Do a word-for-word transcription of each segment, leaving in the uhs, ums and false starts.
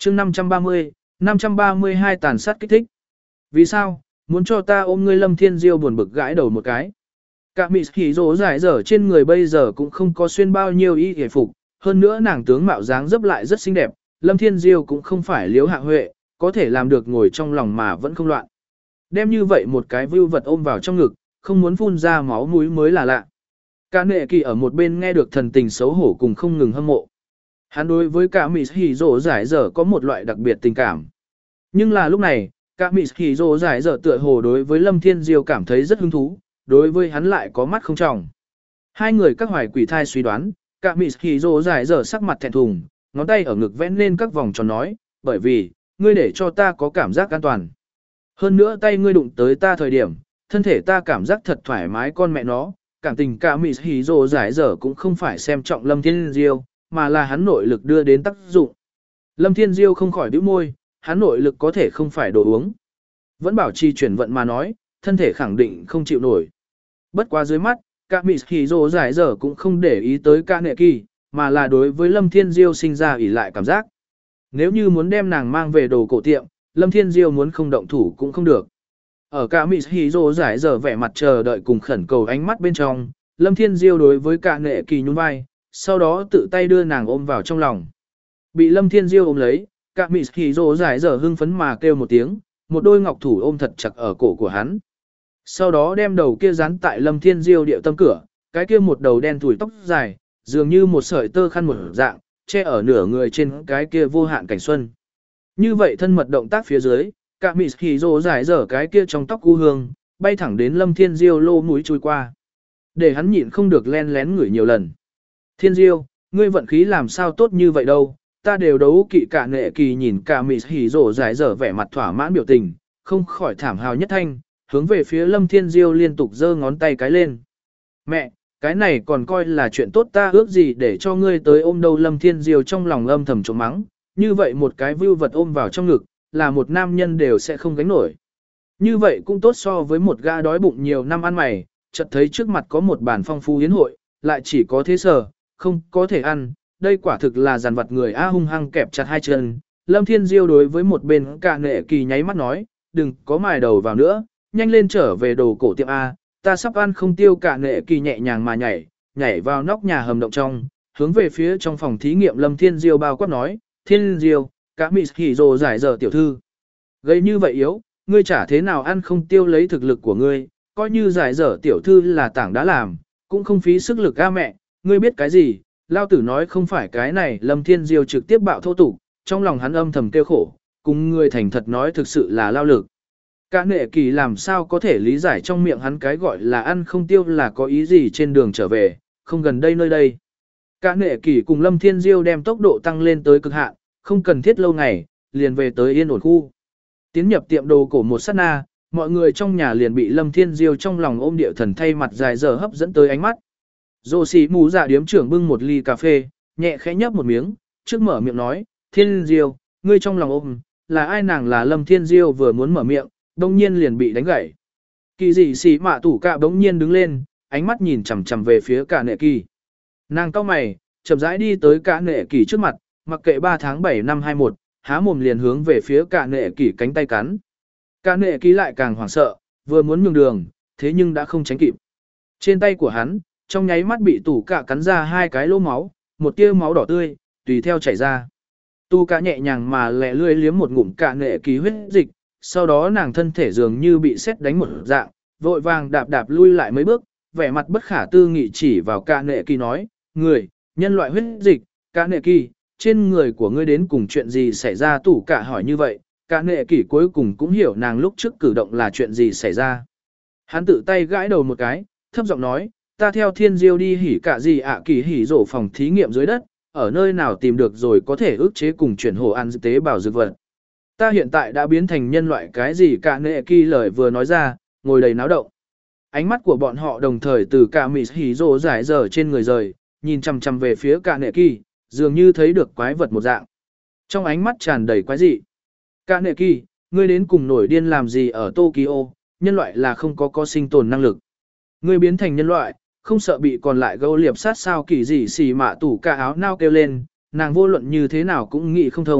chương năm trăm ba mươi, năm trăm ba mươi hai tàn sát kích thích. Vì sao, muốn cho ta ôm ngươi Lâm Thiên Diêu buồn bực gãi đầu một cái. Cả mị hỉ rỗ giải dở trên người bây giờ cũng không có xuyên bao nhiêu y hề phục, hơn nữa nàng tướng mạo dáng dấp lại rất xinh đẹp, Lâm Thiên Diêu cũng không phải liếu hạ huệ, có thể làm được ngồi trong lòng mà vẫn không loạn. Đem như vậy một cái vưu vật ôm vào trong ngực, không muốn phun ra máu mũi mới là lạ. Cả nệ kỳ ở một bên nghe được thần tình xấu hổ cùng không ngừng hâm mộ. Hắn đối với cả mị hỉ rỗ giải dở có một loại đặc biệt tình cảm. Nhưng là lúc này, cả mị hỉ rỗ giải dở tựa hồ đối với Lâm Thiên Diêu cảm thấy rất hứng thú, đối với hắn lại có mắt không tròng. Hai người các hoài quỷ thai suy đoán, cả mị hỉ rỗ giải dở sắc mặt thẹn thùng, ngón tay ở ngực vẽ lên các vòng tròn nói, bởi vì, ngươi để cho ta có cảm giác an toàn. Hơn nữa tay ngươi đụng tới ta thời điểm, thân thể ta cảm giác thật thoải mái con mẹ nó, cảm tình cả mị hỉ rỗ giải dở cũng không phải xem trọng Lâm Thiên Diêu, mà là hắn nội lực đưa đến tác dụng. Lâm Thiên Diêu không khỏi bĩu môi, hắn nội lực có thể không phải đồ uống. Vẫn bảo trì chuyển vận mà nói, thân thể khẳng định không chịu nổi. Bất quá dưới mắt, cả mị hỉ rỗ giải dở cũng không để ý tới cả nệ kỳ, mà là đối với Lâm Thiên Diêu sinh ra ỷ lại cảm giác. Nếu như muốn đem nàng mang về đồ cổ tiệm, Lâm Thiên Diêu muốn không động thủ cũng không được. Ở cả mị hỉ rỗ giải dở vẻ mặt chờ đợi cùng khẩn cầu ánh mắt bên trong, Lâm Thiên Diêu đối với cả nệ kỳ nhún vai, sau đó tự tay đưa nàng ôm vào trong lòng. Bị Lâm Thiên Diêu ôm lấy, cả mị hỉ rỗ giải dở hưng phấn mà kêu một tiếng, một đôi ngọc thủ ôm thật chặt ở cổ của hắn. Sau đó đem đầu kia dán tại Lâm Thiên Diêu địa tâm cửa, cái kia một đầu đen thủi tóc dài, dường như một sợi tơ khăn một dạng, che ở nửa người trên cái kia vô hạn cảnh xuân. Như vậy thân mật động tác phía dưới, cả mị hỉ rỗ giải dở cái kia trong tóc cu hương, bay thẳng đến Lâm Thiên Diêu lô mũi chui qua. Để hắn nhịn không được len lén ngửi nhiều lần. Thiên Diêu, ngươi vận khí làm sao tốt như vậy đâu, ta đều đấu kỵ cả nệ kỳ nhìn cả mị hỉ rỗ giải dở vẻ mặt thỏa mãn biểu tình, không khỏi thảm hào nhất thanh, hướng về phía Lâm Thiên Diêu liên tục giơ ngón tay cái lên. Mẹ, cái này còn coi là chuyện tốt, ta ước gì để cho ngươi tới ôm đâu. Lâm Thiên Diêu trong lòng âm thầm trống mắng, như vậy một cái vưu vật ôm vào trong ngực, là một nam nhân đều sẽ không gánh nổi. Như vậy cũng tốt so với một gã đói bụng nhiều năm ăn mày, chợt thấy trước mặt có một bàn phong phú yến hội, lại chỉ có thế sở, không có thể ăn, đây quả thực là dàn vật người a. Hung hăng kẹp chặt hai chân. Lâm Thiên Diêu đối với một bên cả nệ kỳ nháy mắt nói, đừng có mài đầu vào nữa, nhanh lên trở về đồ cổ tiệm A, ta sắp ăn không tiêu. Cả nệ kỳ nhẹ nhàng mà nhảy, nhảy vào nóc nhà hầm động trong, hướng về phía trong phòng thí nghiệm Lâm Thiên Diêu bao quát nói, Thiên Diêu, cả mị hỉ rồ giải dở tiểu thư. Gây như vậy yếu, ngươi chả thế nào ăn không tiêu lấy thực lực của ngươi, coi như giải dở tiểu thư là tảng đã làm, cũng không phí sức lực a. Mẹ, ngươi biết cái gì, lao tử nói không phải cái này. Lâm Thiên Diêu trực tiếp bạo thô tục, trong lòng hắn âm thầm kêu khổ, cùng người thành thật nói thực sự là lao lực. Cả nệ kỳ làm sao có thể lý giải trong miệng hắn cái gọi là ăn không tiêu là có ý gì. Trên đường trở về, không gần đây nơi đây. Cả nệ kỳ cùng Lâm Thiên Diêu đem tốc độ tăng lên tới cực hạn, không cần thiết lâu ngày, liền về tới yên ổn khu. Tiến nhập tiệm đồ cổ một sát na, mọi người trong nhà liền bị Lâm Thiên Diêu trong lòng ôm điệu thần thay mặt dài dở hấp dẫn tới ánh mắt. Dô xì mù dạ điếm trưởng bưng một ly cà phê, nhẹ khẽ nhấp một miếng, trước mở miệng nói, Thiên Diêu, ngươi trong lòng ôm, là ai? Nàng là Lâm Thiên Diêu vừa muốn mở miệng, đông nhiên liền bị đánh gãy. Kỳ dị xì mạ tủ cạ bỗng nhiên đứng lên, ánh mắt nhìn chằm chằm về phía cả nệ kỳ. Nàng cau mày, chậm rãi đi tới cả nệ kỳ trước mặt, mặc kệ ba tháng bảy năm hai mốt, há mồm liền hướng về phía cả nệ kỳ cánh tay cắn. Cả nệ kỳ lại càng hoảng sợ, vừa muốn nhường đường, thế nhưng đã không tránh kịp. Trên tay của hắn, trong nháy mắt bị tủ cạ cắn ra hai cái lỗ máu, một tia máu đỏ tươi, tùy theo chảy ra. Tu cạ nhẹ nhàng mà lẹ lươi liếm một ngụm cả nệ kỳ huyết dịch, sau đó nàng thân thể dường như bị sét đánh một dạng, vội vàng đạp đạp lui lại mấy bước, vẻ mặt bất khả tư nghị chỉ vào cả nệ kỳ nói, người, nhân loại huyết dịch, cả nệ kỳ, trên người của ngươi đến cùng chuyện gì xảy ra? Tủ cạ hỏi như vậy, cả nệ kỳ cuối cùng cũng hiểu nàng lúc trước cử động là chuyện gì xảy ra. Hắn tự tay gãi đầu một cái, thấp giọng nói, ta theo Thiên Diêu đi hỉ cả gì ạ kỳ hỉ rổ phòng thí nghiệm dưới đất, ở nơi nào tìm được rồi có thể ức chế cùng chuyển hồ ăn tế bào dược vật. Ta hiện tại đã biến thành nhân loại. Cái gì? Cả nệ kỳ lời vừa nói ra, ngồi đầy náo động. Ánh mắt của bọn họ đồng thời từ cả mị hỉ rổ giải dở trên người rời, nhìn chằm chằm về phía cả nệ kỳ, dường như thấy được quái vật một dạng. Trong ánh mắt tràn đầy quái dị. Cả nệ kỳ, ngươi đến cùng nổi điên làm gì ở Tokyo? Nhân loại là không có có sinh tồn năng lực. Ngươi biến thành nhân loại, không sợ bị còn lại gâu liệp sát sao? Kỳ dị xì mạ tủ cả áo nao kêu lên, nàng vô luận như thế nào cũng nghĩ không thông,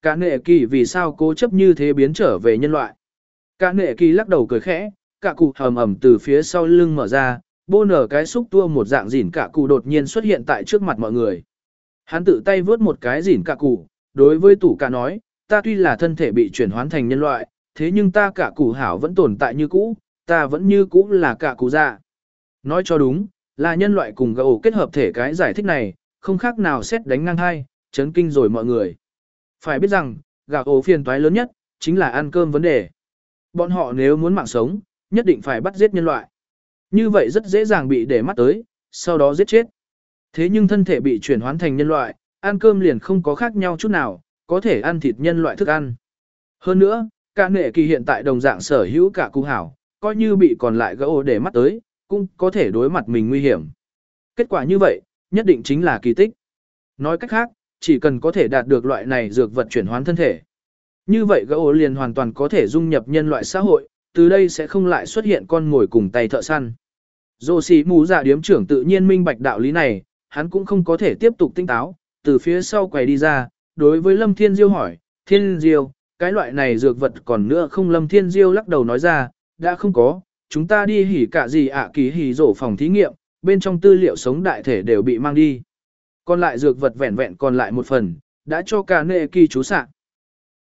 Cả nệ kỳ vì sao cố chấp như thế biến trở về nhân loại. Cả nệ kỳ lắc đầu cười khẽ, cả cụ hầm ẩm từ phía sau lưng mở ra, bô nở cái xúc tua một dạng dỉn cả cụ đột nhiên xuất hiện tại trước mặt mọi người. Hắn tự tay vớt một cái dỉn cả cụ, đối với tủ cả nói, ta tuy là thân thể bị chuyển hóa thành nhân loại, thế nhưng ta cả cụ hảo vẫn tồn tại như cũ, ta vẫn như cũ là cả cụ dạ. Nói cho đúng, là nhân loại cùng gỗ kết hợp thể cái giải thích này, không khác nào xét đánh ngang hai, chấn kinh rồi mọi người. Phải biết rằng, gạo ổ phiền toái lớn nhất, chính là ăn cơm vấn đề. Bọn họ nếu muốn mạng sống, nhất định phải bắt giết nhân loại. Như vậy rất dễ dàng bị để mắt tới, sau đó giết chết. Thế nhưng thân thể bị chuyển hóa thành nhân loại, ăn cơm liền không có khác nhau chút nào, có thể ăn thịt nhân loại thức ăn. Hơn nữa, cả nệ kỳ hiện tại đồng dạng sở hữu cả cụ hảo, coi như bị còn lại gỗ để mắt tới, cũng có thể đối mặt mình nguy hiểm. Kết quả như vậy, nhất định chính là kỳ tích. Nói cách khác, chỉ cần có thể đạt được loại này dược vật chuyển hóa thân thể. Như vậy gỗ liền hoàn toàn có thể dung nhập nhân loại xã hội, từ đây sẽ không lại xuất hiện con ngồi cùng tay thợ săn. Dô xí mù dạ điếm trưởng tự nhiên minh bạch đạo lý này, hắn cũng không có thể tiếp tục tinh táo, từ phía sau quầy đi ra, đối với Lâm Thiên Diêu hỏi, Thiên Diêu, cái loại này dược vật còn nữa không? Lâm Thiên Diêu lắc đầu nói ra, đã không có, chúng ta đi hỉ cả gì ạ ký hỉ rổ phòng thí nghiệm, bên trong tư liệu sống đại thể đều bị mang đi. Còn lại dược vật vẹn vẹn còn lại một phần, đã cho cả nệ kỳ chú sạc.